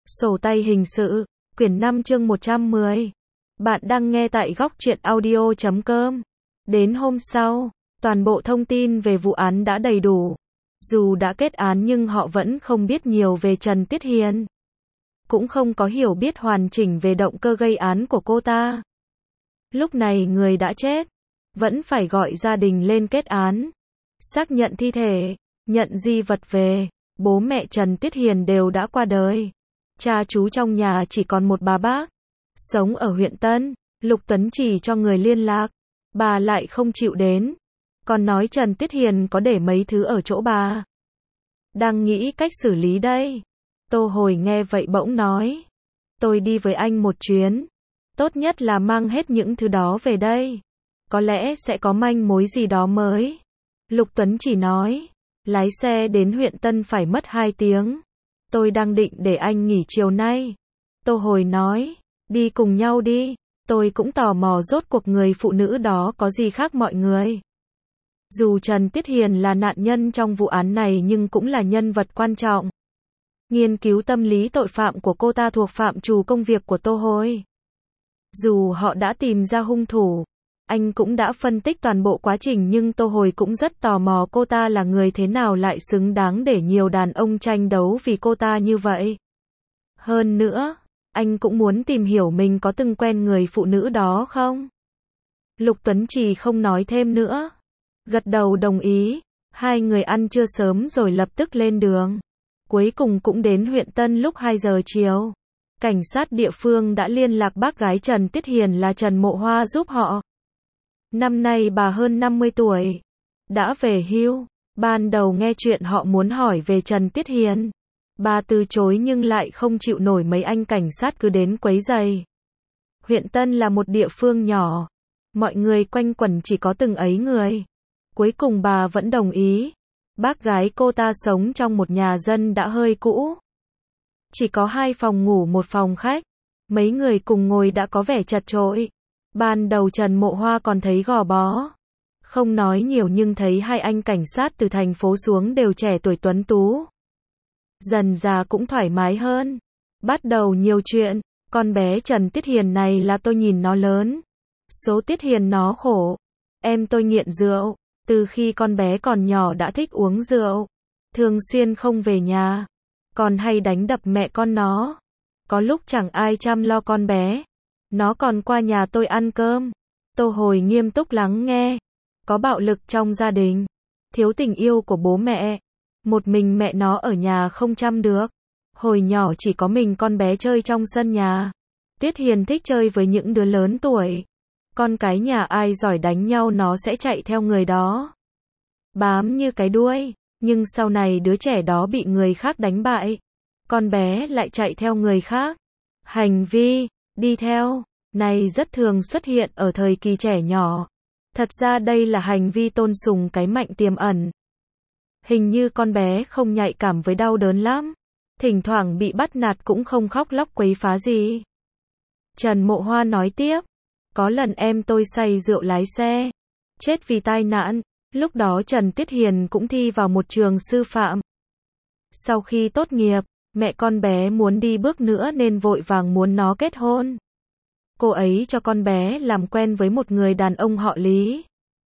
Sổ tay hình sự, quyển 5 chương 110. Bạn đang nghe tại góc truyện audio.com. Đến hôm sau, toàn bộ thông tin về vụ án đã đầy đủ. Dù đã kết án nhưng họ vẫn không biết nhiều về Trần Tiết Hiền. Cũng không có hiểu biết hoàn chỉnh về động cơ gây án của cô ta. Lúc này người đã chết, vẫn phải gọi gia đình lên kết án. Xác nhận thi thể, nhận di vật về. Bố mẹ Trần Tiết Hiền đều đã qua đời. Cha chú trong nhà chỉ còn một bà bác, sống ở huyện Tân. Lục Tuấn chỉ cho người liên lạc, bà lại không chịu đến. Còn nói Trần Tiết Hiền có để mấy thứ ở chỗ bà. Đang nghĩ cách xử lý đây. Tô Hồi nghe vậy bỗng nói, tôi đi với anh một chuyến. Tốt nhất là mang hết những thứ đó về đây. Có lẽ sẽ có manh mối gì đó mới. Lục Tuấn chỉ nói, lái xe đến huyện Tân phải mất 2 tiếng. Tôi đang định để anh nghỉ chiều nay. Tô Hồi nói, đi cùng nhau đi. Tôi cũng tò mò rốt cuộc người phụ nữ đó có gì khác mọi người. Dù Trần Tiết Hiền là nạn nhân trong vụ án này nhưng cũng là nhân vật quan trọng. Nghiên cứu tâm lý tội phạm của cô ta thuộc phạm trù công việc của Tô Hồi. Dù họ đã tìm ra hung thủ, anh cũng đã phân tích toàn bộ quá trình nhưng Tô Hồi cũng rất tò mò cô ta là người thế nào lại xứng đáng để nhiều đàn ông tranh đấu vì cô ta như vậy. Hơn nữa, anh cũng muốn tìm hiểu mình có từng quen người phụ nữ đó không? Lục Tuấn Trì không nói thêm nữa. Gật đầu đồng ý. Hai người ăn trưa sớm rồi lập tức lên đường. Cuối cùng cũng đến huyện Tân lúc 2 giờ chiều. Cảnh sát địa phương đã liên lạc bác gái Trần Tiết Hiền là Trần Mộ Hoa giúp họ. Năm nay bà hơn 50 tuổi. Đã về hưu. Ban đầu nghe chuyện họ muốn hỏi về Trần Tiết Hiền. Bà từ chối nhưng lại không chịu nổi mấy anh cảnh sát cứ đến quấy rầy. Huyện Tân là một địa phương nhỏ. Mọi người quanh quẩn chỉ có từng ấy người. Cuối cùng bà vẫn đồng ý. Bác gái cô ta sống trong một nhà dân đã hơi cũ. Chỉ có 2 phòng ngủ 1 phòng khách. Mấy người cùng ngồi đã có vẻ chật chội. Ban đầu Trần Mộ Hoa còn thấy gò bó. Không nói nhiều nhưng thấy 2 anh cảnh sát từ thành phố xuống đều trẻ tuổi tuấn tú. Dần già cũng thoải mái hơn. Bắt đầu nhiều chuyện. Con bé Trần Tiết Hiền này là tôi nhìn nó lớn. Số Tiết Hiền nó khổ. Em tôi nghiện rượu. Từ khi con bé còn nhỏ đã thích uống rượu. Thường xuyên không về nhà. Còn hay đánh đập mẹ con nó. Có lúc chẳng ai chăm lo con bé. Nó còn qua nhà tôi ăn cơm. Tô Hồi nghiêm túc lắng nghe. Có bạo lực trong gia đình. Thiếu tình yêu của bố mẹ. Một mình mẹ nó ở nhà không chăm được. Hồi nhỏ chỉ có mình con bé chơi trong sân nhà. Tiết Hiền thích chơi với những đứa lớn tuổi. Con cái nhà ai giỏi đánh nhau nó sẽ chạy theo người đó. Bám như cái đuôi. Nhưng sau này đứa trẻ đó bị người khác đánh bại. Con bé lại chạy theo người khác. Hành vi đi theo này rất thường xuất hiện ở thời kỳ trẻ nhỏ. Thật ra đây là hành vi tôn sùng cái mạnh tiềm ẩn. Hình như con bé không nhạy cảm với đau đớn lắm. Thỉnh thoảng bị bắt nạt cũng không khóc lóc quấy phá gì. Trần Mộ Hoa nói tiếp. Có lần em tôi say rượu lái xe. Chết vì tai nạn. Lúc đó Trần Tiết Hiền cũng thi vào một trường sư phạm. Sau khi tốt nghiệp, mẹ con bé muốn đi bước nữa nên vội vàng muốn nó kết hôn. Cô ấy cho con bé làm quen với một người đàn ông họ Lý.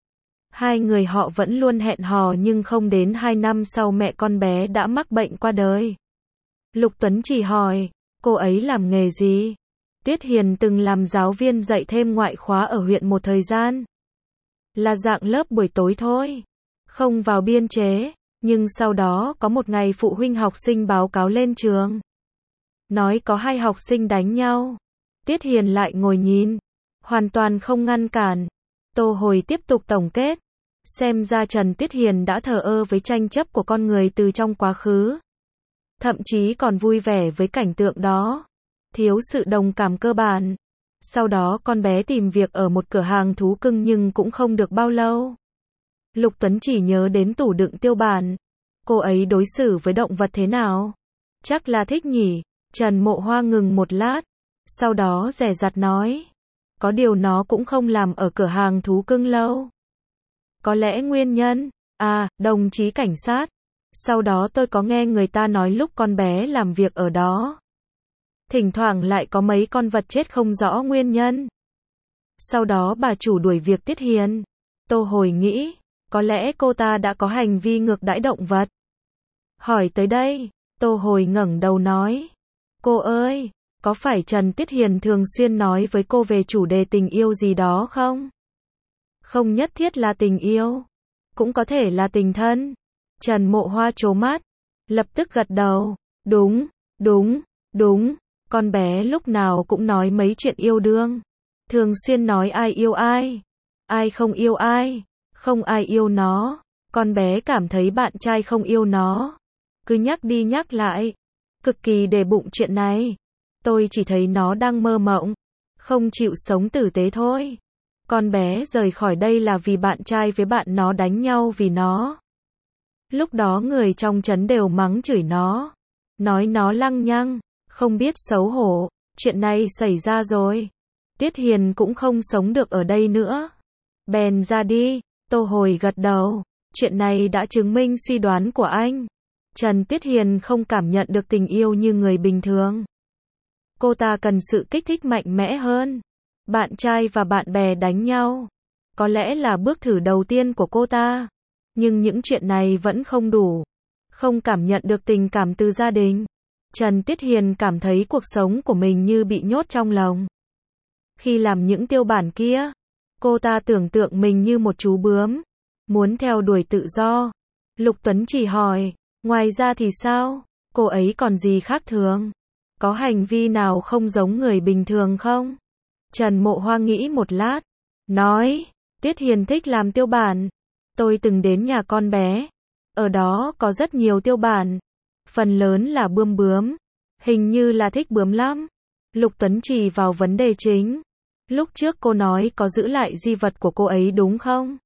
2 người họ vẫn luôn hẹn hò nhưng không đến 2 năm sau mẹ con bé đã mắc bệnh qua đời. Lục Tuấn chỉ hỏi, cô ấy làm nghề gì? Tiết Hiền từng làm giáo viên dạy thêm ngoại khóa ở huyện một thời gian. Là dạng lớp buổi tối thôi. Không vào biên chế. Nhưng sau đó có một ngày phụ huynh học sinh báo cáo lên trường. Nói có 2 học sinh đánh nhau. Tiết Hiền lại ngồi nhìn. Hoàn toàn không ngăn cản. Tô Hồi tiếp tục tổng kết. Xem ra Trần Tiết Hiền đã thờ ơ với tranh chấp của con người từ trong quá khứ. Thậm chí còn vui vẻ với cảnh tượng đó. Thiếu sự đồng cảm cơ bản. Sau đó con bé tìm việc ở một cửa hàng thú cưng nhưng cũng không được bao lâu. Lục Tuấn chỉ nhớ đến tủ đựng tiêu bản. Cô ấy đối xử với động vật thế nào? Chắc là thích nhỉ? Trần Mộ Hoa ngừng một lát. Sau đó dè dặt nói. Có điều nó cũng không làm ở cửa hàng thú cưng lâu. Có lẽ nguyên nhân? À, đồng chí cảnh sát. Sau đó tôi có nghe người ta nói lúc con bé làm việc ở đó. Thỉnh thoảng lại có mấy con vật chết không rõ nguyên nhân. Sau đó bà chủ đuổi việc Tiết Hiền. Tô Hồi nghĩ, có lẽ cô ta đã có hành vi ngược đãi động vật. Hỏi tới đây, Tô Hồi ngẩng đầu nói, cô ơi, có phải Trần Tiết Hiền thường xuyên nói với cô về chủ đề tình yêu gì đó không? Không nhất thiết là tình yêu, cũng có thể là tình thân. Trần Mộ Hoa trố mắt, lập tức gật đầu, đúng, đúng, đúng, con bé lúc nào cũng nói mấy chuyện yêu đương. Thường xuyên nói ai yêu ai không yêu ai, không ai yêu nó, con bé cảm thấy bạn trai không yêu nó. Cứ nhắc đi nhắc lại, cực kỳ để bụng chuyện này. Tôi chỉ thấy nó đang mơ mộng, không chịu sống tử tế thôi. Con bé rời khỏi đây là vì bạn trai với bạn nó đánh nhau vì nó. Lúc đó người trong trấn đều mắng chửi nó, nói nó lăng nhăng, không biết xấu hổ. Chuyện này xảy ra rồi, Tiết Hiền cũng không sống được ở đây nữa. Bèn ra đi. Tô Hồi gật đầu, chuyện này đã chứng minh suy đoán của anh. Trần Tiết Hiền không cảm nhận được tình yêu như người bình thường. Cô ta cần sự kích thích mạnh mẽ hơn. Bạn trai và bạn bè đánh nhau, có lẽ là bước thử đầu tiên của cô ta. Nhưng những chuyện này vẫn không đủ. Không cảm nhận được tình cảm từ gia đình. Trần Tiết Hiền cảm thấy cuộc sống của mình như bị nhốt trong lồng. Khi làm những tiêu bản kia, cô ta tưởng tượng mình như một chú bướm, muốn theo đuổi tự do. Lục Tuấn chỉ hỏi, ngoài ra thì sao? Cô ấy còn gì khác thường? Có hành vi nào không giống người bình thường không? Trần Mộ Hoa nghĩ một lát, nói, Tiết Hiền thích làm tiêu bản. Tôi từng đến nhà con bé, ở đó có rất nhiều tiêu bản, phần lớn là bướm, hình như là thích bướm lắm. Lục Tuấn chỉ vào vấn đề chính. Lúc trước cô nói có giữ lại di vật của cô ấy đúng không?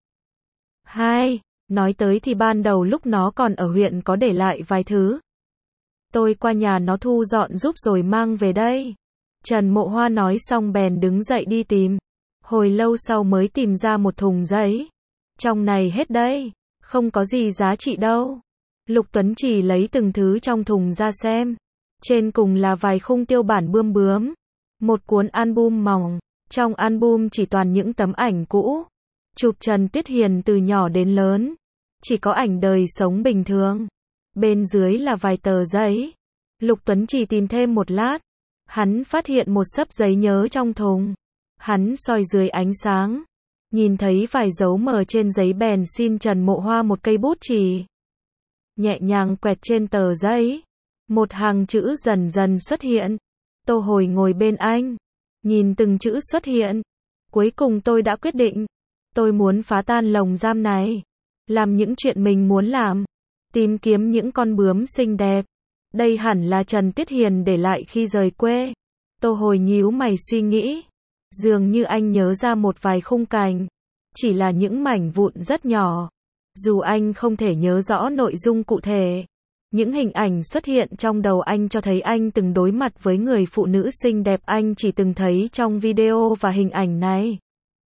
Nói tới thì ban đầu lúc nó còn ở huyện có để lại vài thứ. Tôi qua nhà nó thu dọn giúp rồi mang về đây. Trần Mộ Hoa nói xong bèn đứng dậy đi tìm. Hồi lâu sau mới tìm ra một thùng giấy. Trong này hết đây, không có gì giá trị đâu. Lục Tuấn chỉ lấy từng thứ trong thùng ra xem. Trên cùng là vài khung tiêu bản bướm, một cuốn album mỏng. Trong album chỉ toàn những tấm ảnh cũ, chụp Trần Tiết Hiền từ nhỏ đến lớn. Chỉ có ảnh đời sống bình thường. Bên dưới là vài tờ giấy. Lục Tuấn chỉ tìm thêm một lát. Hắn phát hiện một xấp giấy nhớ trong thùng. Hắn soi dưới ánh sáng, nhìn thấy vài dấu mờ trên giấy bèn xin Trần Mộ Hoa một cây bút chì. Nhẹ nhàng quẹt trên tờ giấy. Một hàng chữ dần dần xuất hiện. Tô Hồi ngồi bên anh, nhìn từng chữ xuất hiện. Cuối cùng tôi đã quyết định. Tôi muốn phá tan lồng giam này. Làm những chuyện mình muốn làm. Tìm kiếm những con bướm xinh đẹp. Đây hẳn là Trần Tiết Hiền để lại khi rời quê. Tô Hồi nhíu mày suy nghĩ. Dường như anh nhớ ra một vài khung cảnh. Chỉ là những mảnh vụn rất nhỏ. Dù anh không thể nhớ rõ nội dung cụ thể. Những hình ảnh xuất hiện trong đầu anh cho thấy anh từng đối mặt với người phụ nữ xinh đẹp anh chỉ từng thấy trong video và hình ảnh này.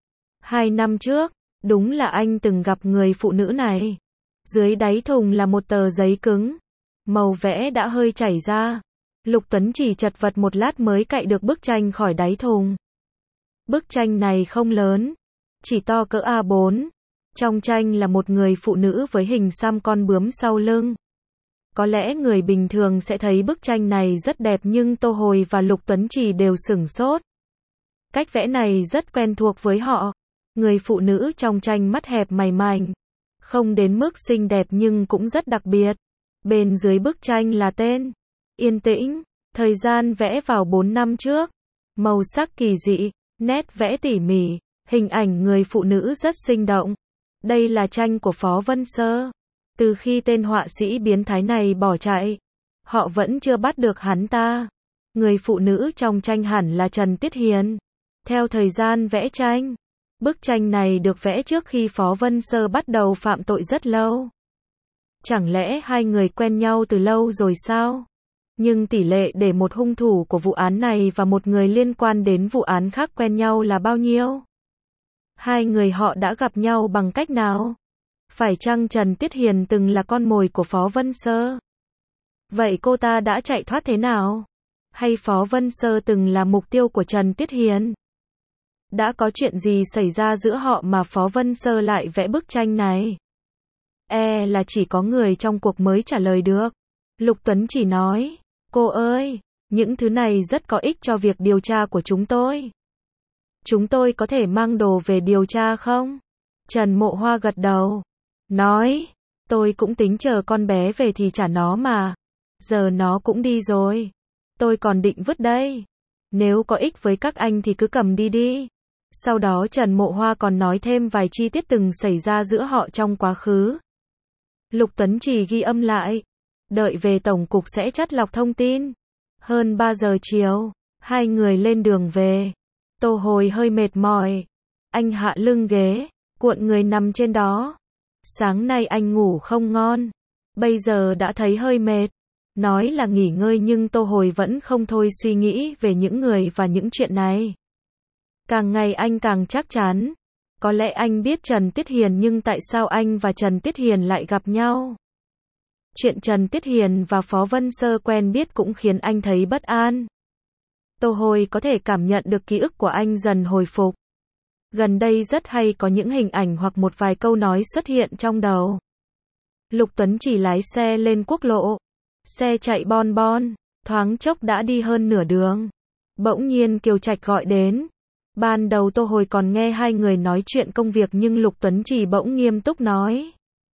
2 năm trước, đúng là anh từng gặp người phụ nữ này. Dưới đáy thùng là một tờ giấy cứng. Màu vẽ đã hơi chảy ra. Lục Tuấn chỉ chật vật một lát mới cạy được bức tranh khỏi đáy thùng. Bức tranh này không lớn, chỉ to cỡ A4. Trong tranh là một người phụ nữ với hình xăm con bướm sau lưng. Có lẽ người bình thường sẽ thấy bức tranh này rất đẹp nhưng Tô Hồi và Lục Tuấn Chỉ đều sửng sốt. Cách vẽ này rất quen thuộc với họ. Người phụ nữ trong tranh mắt hẹp mày mảnh. Không đến mức xinh đẹp nhưng cũng rất đặc biệt. Bên dưới bức tranh là tên. Yên tĩnh. Thời gian vẽ vào 4 năm trước. Màu sắc kỳ dị. Nét vẽ tỉ mỉ. Hình ảnh người phụ nữ rất sinh động. Đây là tranh của Phó Vân Sơ. Từ khi tên họa sĩ biến thái này bỏ chạy, họ vẫn chưa bắt được hắn ta. Người phụ nữ trong tranh hẳn là Trần Tiết Hiền. Theo thời gian vẽ tranh, bức tranh này được vẽ trước khi Phó Vân Sơ bắt đầu phạm tội rất lâu. Chẳng lẽ hai người quen nhau từ lâu rồi sao? Nhưng tỷ lệ để một hung thủ của vụ án này và một người liên quan đến vụ án khác quen nhau là bao nhiêu? Hai người họ đã gặp nhau bằng cách nào? Phải chăng Trần Tiết Hiền từng là con mồi của Phó Vân Sơ? Vậy cô ta đã chạy thoát thế nào? Hay Phó Vân Sơ từng là mục tiêu của Trần Tiết Hiền? Đã có chuyện gì xảy ra giữa họ mà Phó Vân Sơ lại vẽ bức tranh này? Là chỉ có người trong cuộc mới trả lời được. Lục Tuấn chỉ nói, cô ơi, những thứ này rất có ích cho việc điều tra của chúng tôi. Chúng tôi có thể mang đồ về điều tra không? Trần Mộ Hoa gật đầu, nói, tôi cũng tính chờ con bé về thì trả nó mà. Giờ nó cũng đi rồi. Tôi còn định vứt đây. Nếu có ích với các anh thì cứ cầm đi đi. Sau đó Trần Mộ Hoa còn nói thêm vài chi tiết từng xảy ra giữa họ trong quá khứ. Lục Tuấn Chỉ ghi âm lại. Đợi về tổng cục sẽ chắt lọc thông tin. Hơn 3 giờ chiều, hai người lên đường về. Tô Hồi hơi mệt mỏi. Anh hạ lưng ghế, cuộn người nằm trên đó. Sáng nay anh ngủ không ngon. Bây giờ đã thấy hơi mệt. Nói là nghỉ ngơi nhưng Tô Hồi vẫn không thôi suy nghĩ về những người và những chuyện này. Càng ngày anh càng chắc chắn. Có lẽ anh biết Trần Tiết Hiền nhưng tại sao anh và Trần Tiết Hiền lại gặp nhau? Chuyện Trần Tiết Hiền và Phó Vân Sơ quen biết cũng khiến anh thấy bất an. Tô Hồi có thể cảm nhận được ký ức của anh dần hồi phục. Gần đây rất hay có những hình ảnh hoặc một vài câu nói xuất hiện trong đầu. Lục Tuấn Chỉ lái xe lên quốc lộ. Xe chạy bon bon, thoáng chốc đã đi hơn nửa đường. Bỗng nhiên Kiều Trạch gọi đến. Ban đầu Tô Hồi còn nghe hai người nói chuyện công việc nhưng Lục Tuấn Chỉ bỗng nghiêm túc nói.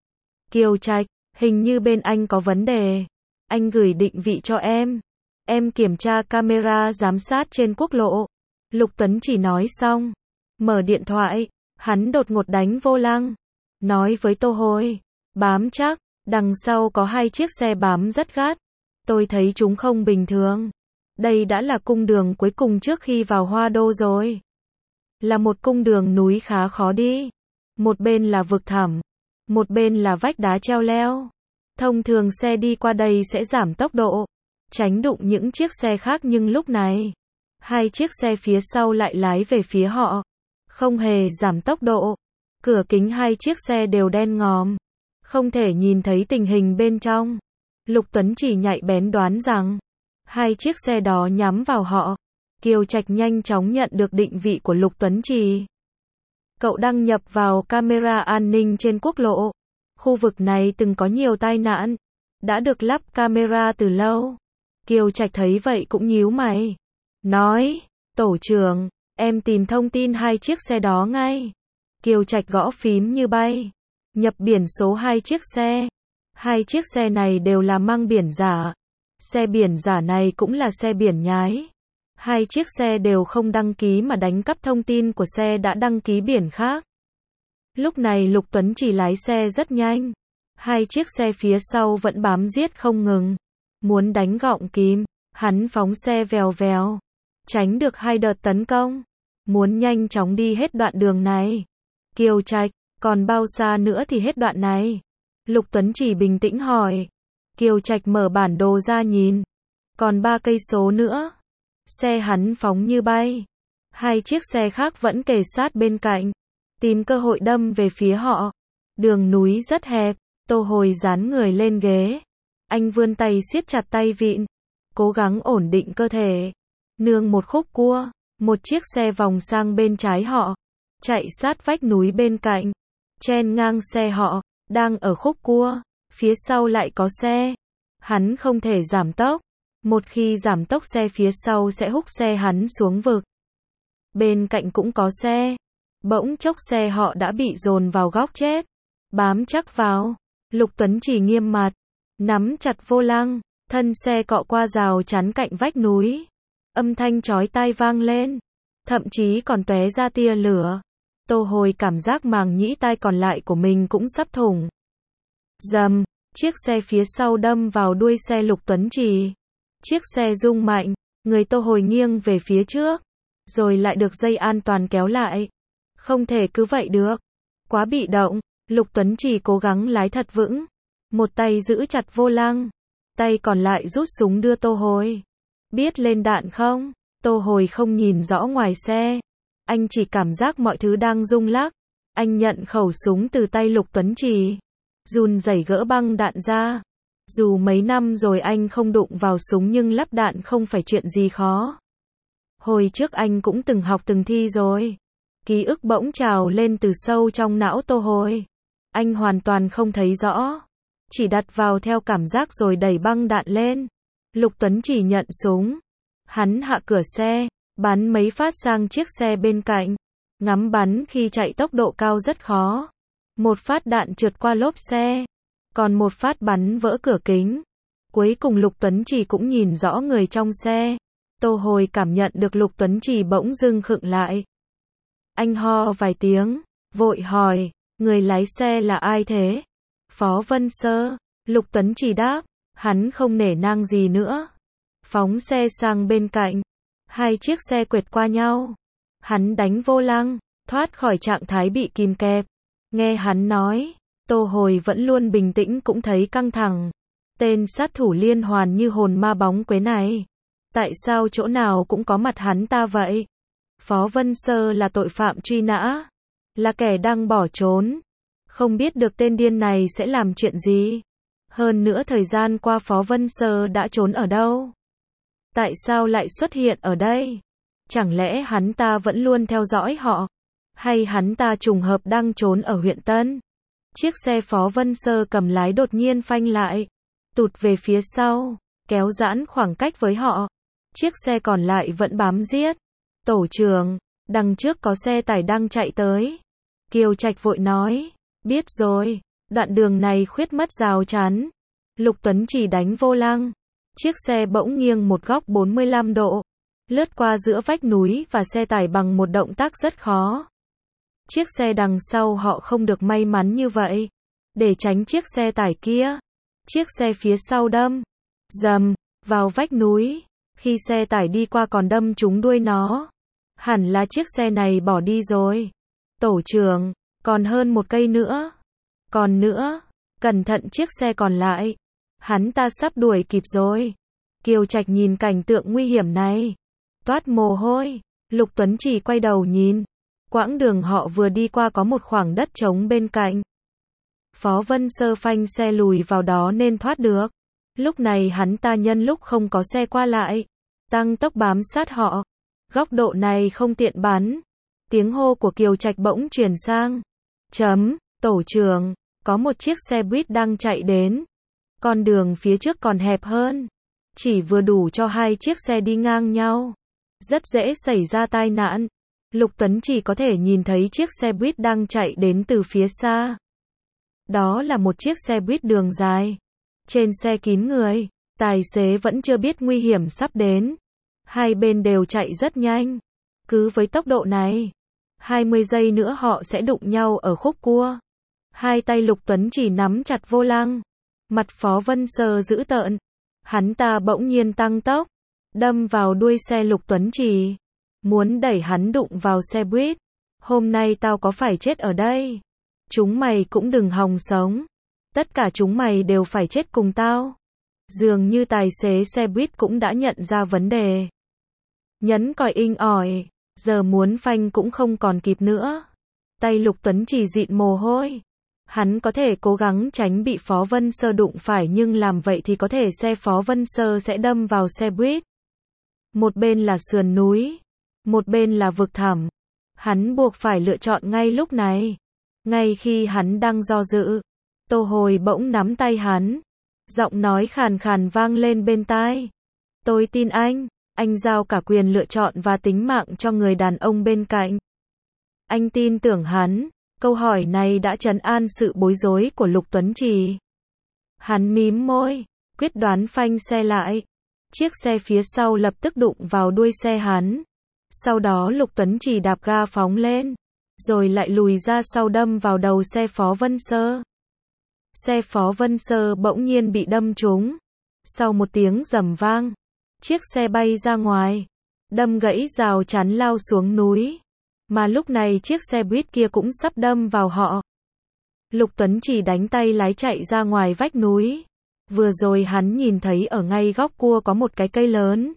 Kiều Trạch, hình như bên anh có vấn đề. Anh gửi định vị cho em. Em kiểm tra camera giám sát trên quốc lộ. Lục Tuấn Chỉ nói xong. Mở điện thoại, hắn đột ngột đánh vô lăng. Nói với Tô Hồi, bám chắc, đằng sau có hai chiếc xe bám rất gắt. Tôi thấy chúng không bình thường. Đây đã là cung đường cuối cùng trước khi vào Hoa Đô rồi. Là một cung đường núi khá khó đi. Một bên là vực thẳm, một bên là vách đá treo leo. Thông thường xe đi qua đây sẽ giảm tốc độ, tránh đụng những chiếc xe khác nhưng lúc này, hai chiếc xe phía sau lại lái về phía họ. Không hề giảm tốc độ. Cửa kính hai chiếc xe đều đen ngòm. Không thể nhìn thấy tình hình bên trong. Lục Tuấn Chỉ nhạy bén đoán rằng hai chiếc xe đó nhắm vào họ. Kiều Trạch nhanh chóng nhận được định vị của Lục Tuấn Chỉ. Cậu đăng nhập vào camera an ninh trên quốc lộ. Khu vực này từng có nhiều tai nạn. Đã được lắp camera từ lâu. Kiều Trạch thấy vậy cũng nhíu mày. Nói, tổ trưởng, em tìm thông tin hai chiếc xe đó ngay. Kiều Trạch gõ phím như bay. Nhập biển số hai chiếc xe. Hai chiếc xe này đều là mang biển giả. Xe biển giả này cũng là xe biển nhái. Hai chiếc xe đều không đăng ký mà đánh cắp thông tin của xe đã đăng ký biển khác. Lúc này Lục Tuấn Chỉ lái xe rất nhanh. Hai chiếc xe phía sau vẫn bám giết không ngừng. Muốn đánh gọng kìm, hắn phóng xe vèo vèo. Tránh được hai đợt tấn công. Muốn nhanh chóng đi hết đoạn đường này. Kiều Trạch, còn bao xa nữa thì hết đoạn này? Lục Tuấn Chỉ bình tĩnh hỏi. Kiều Trạch mở bản đồ ra nhìn. Còn 3 cây số nữa. Xe hắn phóng như bay. Hai chiếc xe khác vẫn kề sát bên cạnh. Tìm cơ hội đâm về phía họ. Đường núi rất hẹp. Tô Hồi dán người lên ghế. Anh vươn tay siết chặt tay vịn. Cố gắng ổn định cơ thể. Nương một khúc cua. Một chiếc xe vòng sang bên trái họ. Chạy sát vách núi bên cạnh. Chen ngang xe họ. Đang ở khúc cua. Phía sau lại có xe. Hắn không thể giảm tốc. Một khi giảm tốc xe phía sau sẽ húc xe hắn xuống vực. Bên cạnh cũng có xe. Bỗng chốc xe họ đã bị dồn vào góc chết. Bám chắc vào. Lục Tuấn Chỉ nghiêm mặt. Nắm chặt vô lăng. Thân xe cọ qua rào chắn cạnh vách núi. Âm thanh chói tai vang lên. Thậm chí còn tóe ra tia lửa. Tô Hồi cảm giác màng nhĩ tai còn lại của mình cũng sắp thủng. Rầm, chiếc xe phía sau đâm vào đuôi xe Lục Tuấn Chỉ. Chiếc xe rung mạnh, người Tô Hồi nghiêng về phía trước, rồi lại được dây an toàn kéo lại. Không thể cứ vậy được. Quá bị động, Lục Tuấn Chỉ cố gắng lái thật vững. Một tay giữ chặt vô lăng, tay còn lại rút súng đưa Tô Hồi. Biết lên đạn không? Tô Hồi không nhìn rõ ngoài xe. Anh chỉ cảm giác mọi thứ đang rung lắc. Anh nhận khẩu súng từ tay Lục Tuấn Chỉ. Run rẩy gỡ băng đạn ra. Dù mấy năm rồi anh không đụng vào súng nhưng lắp đạn không phải chuyện gì khó. Hồi trước anh cũng từng học từng thi rồi. Ký ức bỗng trào lên từ sâu trong não Tô Hồi. Anh hoàn toàn không thấy rõ. Chỉ đặt vào theo cảm giác rồi đẩy băng đạn lên. Lục Tuấn Chỉ nhận súng. Hắn hạ cửa xe, bắn mấy phát sang chiếc xe bên cạnh. Ngắm bắn khi chạy tốc độ cao rất khó. Một phát đạn trượt qua lốp xe. Còn một phát bắn vỡ cửa kính. Cuối cùng Lục Tuấn Chỉ cũng nhìn rõ người trong xe. Tô Hồi cảm nhận được Lục Tuấn Chỉ bỗng dưng khựng lại. Anh ho vài tiếng, vội hỏi, người lái xe là ai thế? Phó Vân Sơ. Lục Tuấn Chỉ đáp, hắn không nể nang gì nữa. Phóng xe sang bên cạnh. Hai chiếc xe quệt qua nhau. Hắn đánh vô lăng, thoát khỏi trạng thái bị kìm kẹp. Nghe hắn nói, Tô Hồi vẫn luôn bình tĩnh cũng thấy căng thẳng. Tên sát thủ liên hoàn như hồn ma bóng quế này. Tại sao chỗ nào cũng có mặt hắn ta vậy? Phó Vân Sơ là tội phạm truy nã. Là kẻ đang bỏ trốn. Không biết được tên điên này sẽ làm chuyện gì. Hơn nữa thời gian qua Phó Vân Sơ đã trốn ở đâu? Tại sao lại xuất hiện ở đây? Chẳng lẽ hắn ta vẫn luôn theo dõi họ? Hay hắn ta trùng hợp đang trốn ở huyện Tân? Chiếc xe Phó Vân Sơ cầm lái đột nhiên phanh lại. Tụt về phía sau. Kéo giãn khoảng cách với họ. Chiếc xe còn lại vẫn bám giết. Tổ trưởng, đằng trước có xe tải đang chạy tới. Kiều Trạch vội nói. Biết rồi, đoạn đường này khuyết mất rào chắn. Lục Tuấn Chỉ đánh vô lăng. Chiếc xe bỗng nghiêng một góc 45 độ. Lướt qua giữa vách núi và xe tải bằng một động tác rất khó. Chiếc xe đằng sau họ không được may mắn như vậy. Để tránh chiếc xe tải kia. Chiếc xe phía sau đâm. Dầm, vào vách núi. Khi xe tải đi qua còn đâm trúng đuôi nó. Hẳn là chiếc xe này bỏ đi rồi. Tổ trưởng, còn hơn một cây nữa. Còn nữa, cẩn thận chiếc xe còn lại. Hắn ta sắp đuổi kịp rồi. Kiều Trạch nhìn cảnh tượng nguy hiểm này. Toát mồ hôi. Lục Tuấn Chỉ quay đầu nhìn. Quãng đường họ vừa đi qua có một khoảng đất trống bên cạnh. Phó Vân Sơ phanh xe lùi vào đó nên thoát được. Lúc này hắn ta nhân lúc không có xe qua lại. Tăng tốc bám sát họ. Góc độ này không tiện bắn. Tiếng hô của Kiều Trạch bỗng truyền sang. Tổ trưởng, có một chiếc xe buýt đang chạy đến. Con đường phía trước còn hẹp hơn. Chỉ vừa đủ cho hai chiếc xe đi ngang nhau. Rất dễ xảy ra tai nạn. Lục Tuấn Chỉ có thể nhìn thấy chiếc xe buýt đang chạy đến từ phía xa. Đó là một chiếc xe buýt đường dài. Trên xe kín người. Tài xế vẫn chưa biết nguy hiểm sắp đến. Hai bên đều chạy rất nhanh. Cứ với tốc độ này, 20 giây nữa họ sẽ đụng nhau ở khúc cua. Hai tay Lục Tuấn Chỉ nắm chặt vô lăng. Mặt Phó Vân Sơ dữ tợn. Hắn ta bỗng nhiên tăng tốc. Đâm vào đuôi xe Lục Tuấn Chỉ. Muốn đẩy hắn đụng vào xe buýt. Hôm nay tao có phải chết ở đây? Chúng mày cũng đừng hòng sống. Tất cả chúng mày đều phải chết cùng tao. Dường như tài xế xe buýt cũng đã nhận ra vấn đề. Nhấn còi inh ỏi. Giờ muốn phanh cũng không còn kịp nữa. Tay Lục Tuấn Chỉ dịn mồ hôi. Hắn có thể cố gắng tránh bị Phó Vân Sơ đụng phải nhưng làm vậy thì có thể xe Phó Vân Sơ sẽ đâm vào xe buýt. Một bên là sườn núi. Một bên là vực thẳm. Hắn buộc phải lựa chọn ngay lúc này. Ngay khi hắn đang do dự. Tô Hồi bỗng nắm tay hắn. Giọng nói khàn khàn vang lên bên tai. Tôi tin anh giao cả quyền lựa chọn và tính mạng cho người đàn ông bên cạnh. Anh tin tưởng hắn. Câu hỏi này đã trấn an sự bối rối của Lục Tuấn Chỉ. Hắn mím môi, quyết đoán phanh xe lại. Chiếc xe phía sau lập tức đụng vào đuôi xe hắn. Sau đó Lục Tuấn Chỉ đạp ga phóng lên. Rồi lại lùi ra sau đâm vào đầu xe Phó Vân Sơ. Xe Phó Vân Sơ bỗng nhiên bị đâm trúng. Sau một tiếng rầm vang, chiếc xe bay ra ngoài. Đâm gãy rào chắn lao xuống núi. Mà lúc này chiếc xe buýt kia cũng sắp đâm vào họ. Lục Tuấn Chỉ đánh tay lái chạy ra ngoài vách núi. Vừa rồi hắn nhìn thấy ở ngay góc cua có một cái cây lớn.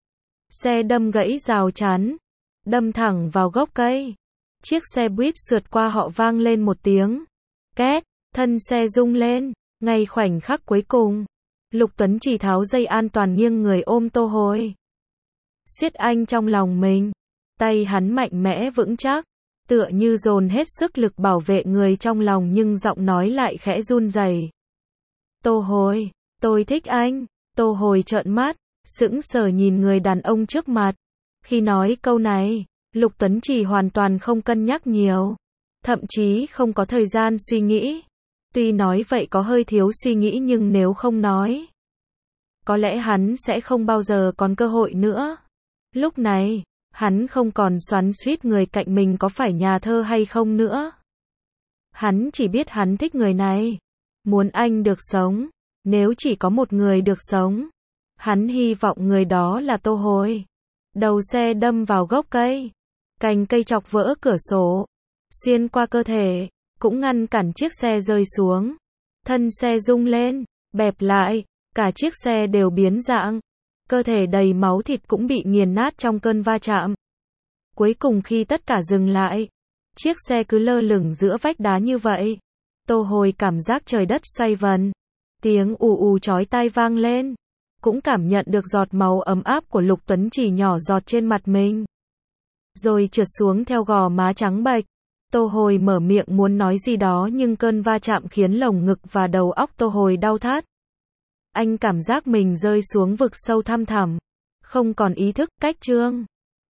Xe đâm gãy rào chắn. Đâm thẳng vào gốc cây. Chiếc xe buýt sượt qua họ vang lên một tiếng. Két, thân xe rung lên. Ngay khoảnh khắc cuối cùng, Lục Tuấn Chỉ tháo dây an toàn nghiêng người ôm Tô Hồi. Siết anh trong lòng mình. Tay hắn mạnh mẽ vững chắc, tựa như dồn hết sức lực bảo vệ người trong lòng nhưng giọng nói lại khẽ run rẩy. Tô Hồi, tôi thích anh. Tô Hồi trợn mắt, sững sờ nhìn người đàn ông trước mặt. Khi nói câu này, Lục Tuấn Chỉ hoàn toàn không cân nhắc nhiều, thậm chí không có thời gian suy nghĩ. Tuy nói vậy có hơi thiếu suy nghĩ nhưng nếu không nói, có lẽ hắn sẽ không bao giờ còn cơ hội nữa. Lúc này, hắn không còn xoắn xuýt người cạnh mình có phải nhà thơ hay không nữa. Hắn chỉ biết hắn thích người này, muốn anh được sống. Nếu chỉ có một người được sống, hắn hy vọng người đó là Tô Hồi. Đầu xe đâm vào gốc cây, cành cây chọc vỡ cửa sổ, xuyên qua cơ thể, cũng ngăn cản chiếc xe rơi xuống. Thân xe rung lên, bẹp lại, cả chiếc xe đều biến dạng. Cơ thể đầy máu thịt cũng bị nghiền nát trong cơn va chạm. Cuối cùng khi tất cả dừng lại, chiếc xe cứ lơ lửng giữa vách đá như vậy. Tô Hồi cảm giác trời đất xoay vần. Tiếng ù ù chói tai vang lên. Cũng cảm nhận được giọt máu ấm áp của Lục Tuấn Chỉ nhỏ giọt trên mặt mình, rồi trượt xuống theo gò má trắng bệch. Tô Hồi mở miệng muốn nói gì đó nhưng cơn va chạm khiến lồng ngực và đầu óc Tô Hồi đau thắt. Anh cảm giác mình rơi xuống vực sâu thăm thẳm, không còn ý thức, cách chương.